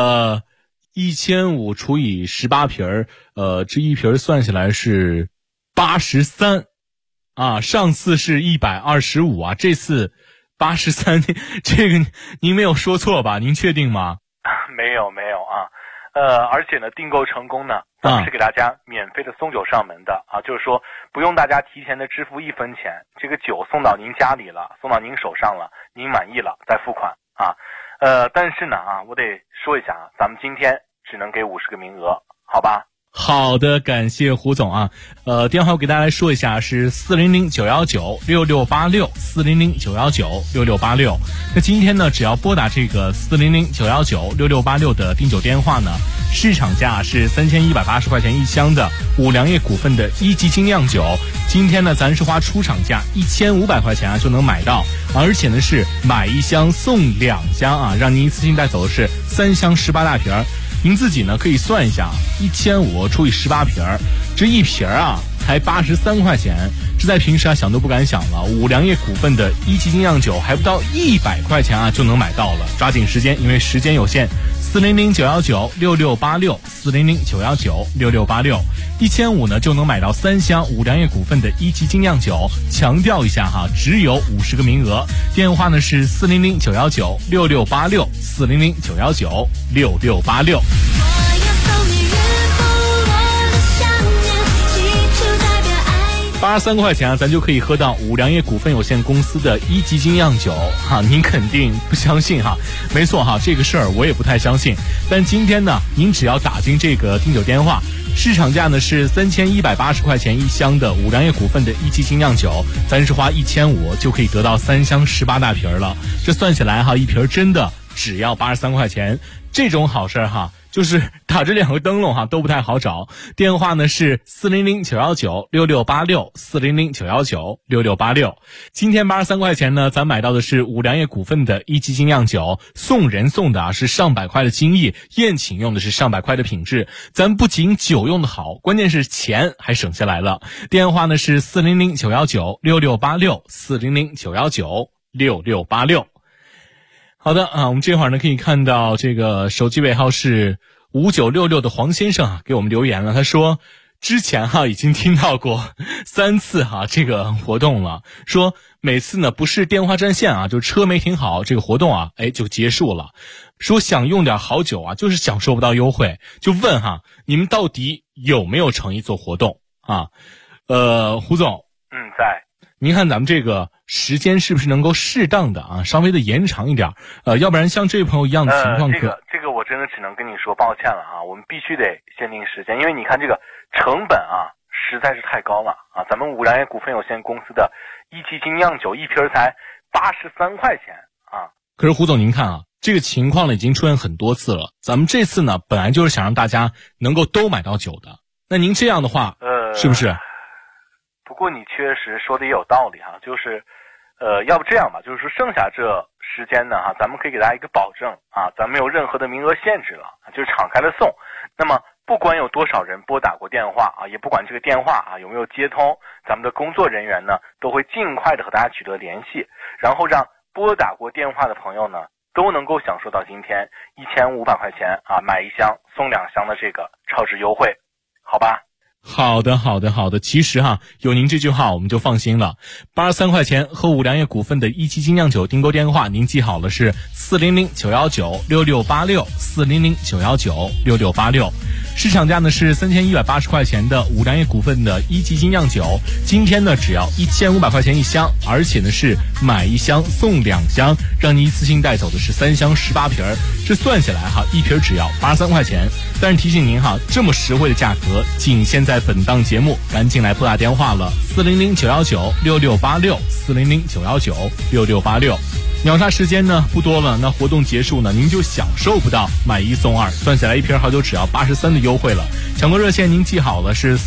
，1500除以18瓶这一瓶算下来是83啊，上次是125啊，这次83，这个您没有说错吧？您确定吗？ 没有啊。而且呢，订购成功呢，咱们是给大家免费的送酒上门的啊，就是说不用大家提前的支付1分钱，这个酒送到您家里了，送到您手上了，您满意了再付款啊。但是呢啊，我得说一下啊，咱们今天只能给50个名额，好吧？ 好的，感谢胡总啊。电话我给大家来说一下，是400-919-6686 400-919-6686。那今天呢，只要拨打这个400-919-6686的订酒电话呢，市场价是3180块钱一箱的五粮液股份的1级精酿酒，今天呢咱是花出厂价1500块钱啊就能买到，而且呢是买一箱送2箱啊，让您一次性带走的是3箱18大瓶。 您自己呢可以算一下，1500除以18瓶，这一瓶啊才83块钱，这在平时啊想都不敢想了。五粮液股份的一级精酿酒还不到100块钱啊就能买到了，抓紧时间，因为时间有限。400-919-6686，400-919-6686，1500呢就能买到3箱五粮液股份的一级精酿酒。强调一下哈，只有50个名额。电话呢是400-919-6686，400-919-6686。83块钱啊，咱就可以喝到五粮液股份有限公司的一级精酿酒哈，您肯定不相信哈？没错哈，这个事儿我也不太相信。但今天呢，您只要打进这个订酒电话，市场价呢是3180块钱一箱的五粮液股份的一级精酿酒，咱是花1500就可以得到3箱18大瓶了。这算起来哈，一瓶真的只要83块钱，这种好事哈。就是打这2个灯笼哈都不太好找，电话呢是400-919-6686，400-919-6686。今天83块钱呢，咱买到的是五粮液股份的一级精酿酒，送人送的啊是上百块的精益，宴请用的是上百块的品质。咱不仅酒用的好，关键是钱还省下来了。电话呢是400-919-6686，400-919-6686。好的啊，我们这会儿呢可以看到这个手机尾号是5966的黄先生啊给我们留言了，他说之前已经听到过3次这个活动了，说每次呢不是电话占线啊，就车没停好，这个活动就结束了。说想用点好酒就是享受不到优惠，就问你们到底有没有诚意做活动啊？胡总， 在。 您看咱们这个时间是不是能够适当的稍微的延长一点，要不然像这位朋友一样的情况这个我真的只能跟你说抱歉了我们必须得限定时间，因为你看这个成本实在是太高了咱们五粮液股份有限公司的一级精酿酒一瓶才83块钱可是胡总您看这个情况呢已经出现很多次了，咱们这次呢本来就是想让大家能够都买到酒的，那您这样的话是不是？ 不过你确实说的也有道理就是要不这样吧，就是说剩下这时间呢咱们可以给大家一个保证咱没有任何的名额限制了，就是敞开了送。那么不管有多少人拨打过电话也不管这个电话有没有接通，咱们的工作人员呢都会尽快的和大家取得联系，然后让拨打过电话的朋友呢都能够享受到今天1500块钱买1箱送2箱的这个超值优惠，好吧？ 好的，其实有您这句话我们就放心了。83块钱和五粮液股份的一级精酿酒订购电话您记好了，是400-919-6686，400-919-6686。市场价呢是3180块钱的五粮液股份的一级精酿酒，今天呢只要1500块钱一箱，而且呢是买1箱送2箱，让你一次性带走的是3箱18瓶，这算下来一瓶只要83块钱。但是提醒您这么实惠的价格仅限在本档节目，赶紧来拨打电话了，400-919-6686，400-919-6686。秒杀时间呢不多了，那活动结束呢您就享受不到买1送2，算下来一瓶好酒只要83的优惠了。抢购热线您记好了，是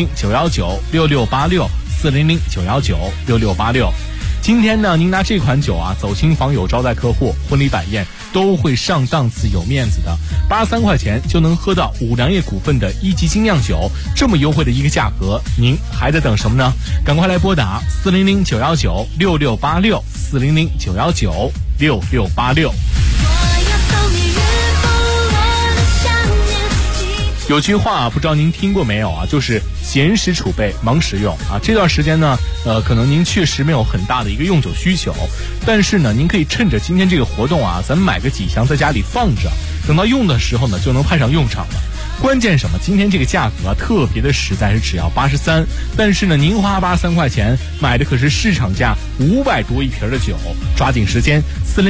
400-919-6686，400-919-6686。今天呢您拿这款酒走亲访友招待客户婚礼摆宴都会上档次有面子的，83块钱就能喝到五粮液股份的一级精酿酒，这么优惠的一个价格，您还在等什么呢？赶快来拨打400-919-6686，400-919-6686。有句话不知道您听过没有就是闲时储备，忙时用这段时间呢可能您确实没有很大的一个用酒需求，但是呢您可以趁着今天这个活动咱们买个几箱在家里放着，等到用的时候呢就能派上用场了。关键什么？今天这个价格特别的实在，是只要83，但是呢您花83块钱买的可是市场价500多一瓶的酒，抓紧时间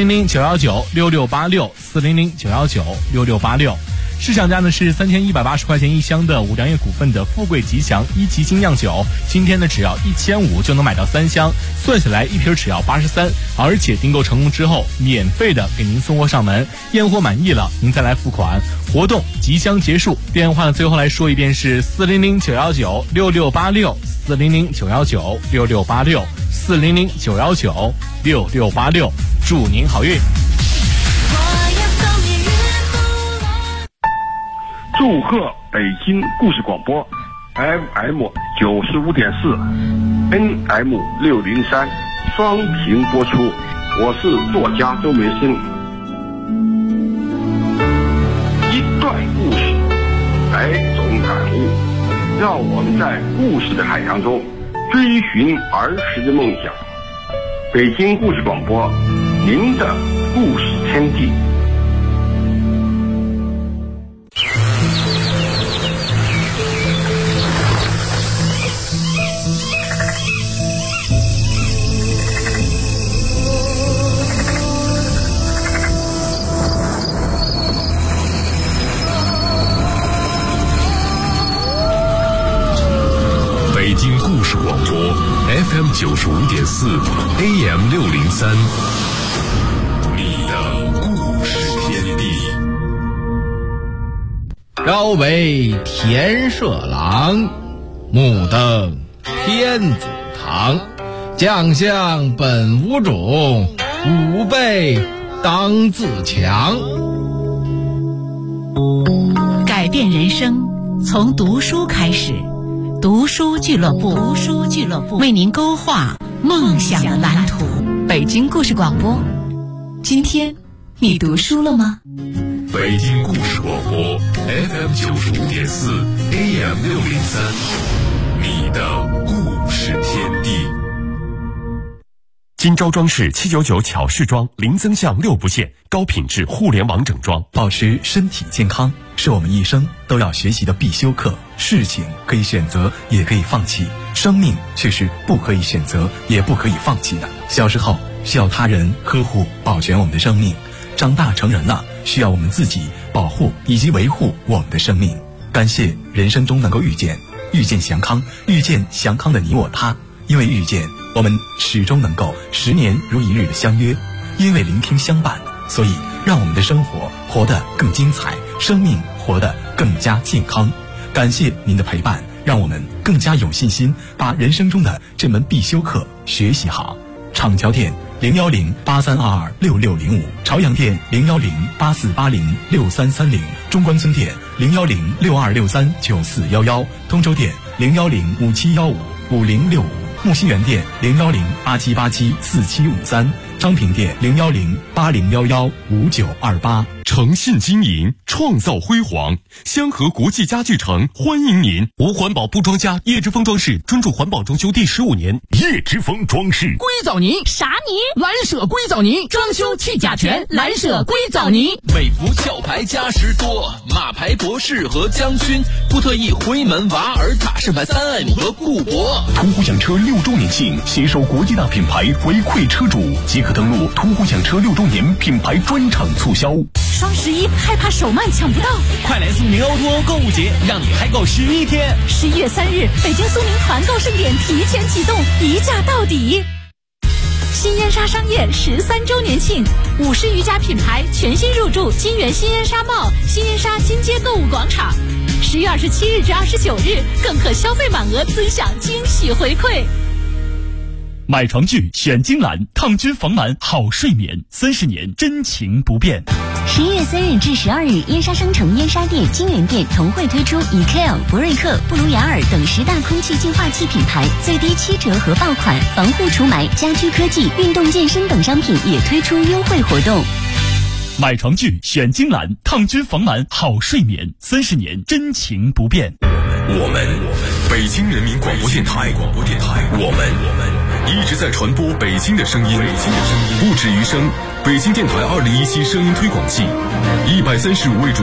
，400-919-6686，400-919-6686。市场价呢是3180块钱一箱的五粮液股份的富贵吉祥一级精酿酒，今天呢只要1500就能买到3箱，算下来一瓶只要83，而且订购成功之后免费的给您送货上门，验货满意了您再来付款。活动即将结束，电话呢最后来说一遍是400-919-6686，400-919-6686，400-919-6686，祝您好运。 祝贺北京故事广播 FM 95.4 NM 603双屏播出。我是作家周梅生。一段故事，百种感悟，让我们在故事的海洋中追寻儿时的梦想。北京故事广播，您的故事天地。 北京故事广播 FM 95.4 AM 603，你的故事天地。 朝为田舍郎，目登天子堂。将相本无种，吾辈当自强。 改变人生，从读书开始。读书俱乐部，为您勾画梦想的蓝图。 北京故事广播，今天你读书了吗？ 北京故事广播 FM 95.4 AM 603，你的故事天地。 金招装饰799巧饰装，零增项6不限，高品质互联网整装。 保持身体健康是我们一生都要学习的必修课。事情可以选择，也可以放弃，生命却是不可以选择，也不可以放弃的。小时候需要他人呵护保全我们的生命，长大成人了需要我们自己保护以及维护我们的生命。感谢人生中能够遇见祥康，遇见祥康的你我他。因为遇见，我们始终能够10年如一日的相约；因为聆听相伴，所以让我们的生活活得更精彩，生命活得更加健康。感谢您的陪伴，让我们更加有信心把人生中的这门必修课学习好。厂桥店01083226605，朝阳店01084806330，中关村店01062639411，通州店01057155065，木樨园店01087874753，昌平店01080115928。 诚信经营，创造辉煌。香河国际家具城欢迎您。无环保不装家，叶之峰装饰专注环保装修第15年。叶之峰装饰， 硅藻泥啥泥？蓝舍硅藻泥，装修去甲醛，蓝舍硅藻泥。 美孚壳牌嘉实多，马牌博士和将军，布特意辉门瓦尔塔盛牌3爱姆和固博。 途虎养车6周年庆，携手国际大品牌回馈车主，即可登录途虎养车6周年品牌专场促销。 双11害怕手慢抢不到， 快来苏宁奥拓购物节，让你嗨购11天。 11月3日，北京苏宁团购盛典提前启动，一价到底。新烟沙商业13周年庆，50余家品牌全新入驻金源新烟沙贸、新烟沙金街购物广场。10月27日至29日，更可消费满额尊享惊喜回馈。 买床具选金兰，抗菌防螨好睡眠，30年真情不变。 11月3日至12日，燕莎商城燕莎店、金源店同会推出EKL、博瑞克、布卢雅尔等10大空气净化器品牌最低7折和爆款，防护除霾、家居科技、运动健身等商品也推出优惠活动。 买床具选金兰，抗菌防螨好睡眠，30年真情不变。 我们北京人民广播电台，我们一直在传播北京的声音，不止于声。北京电台2017声音推广季，135位主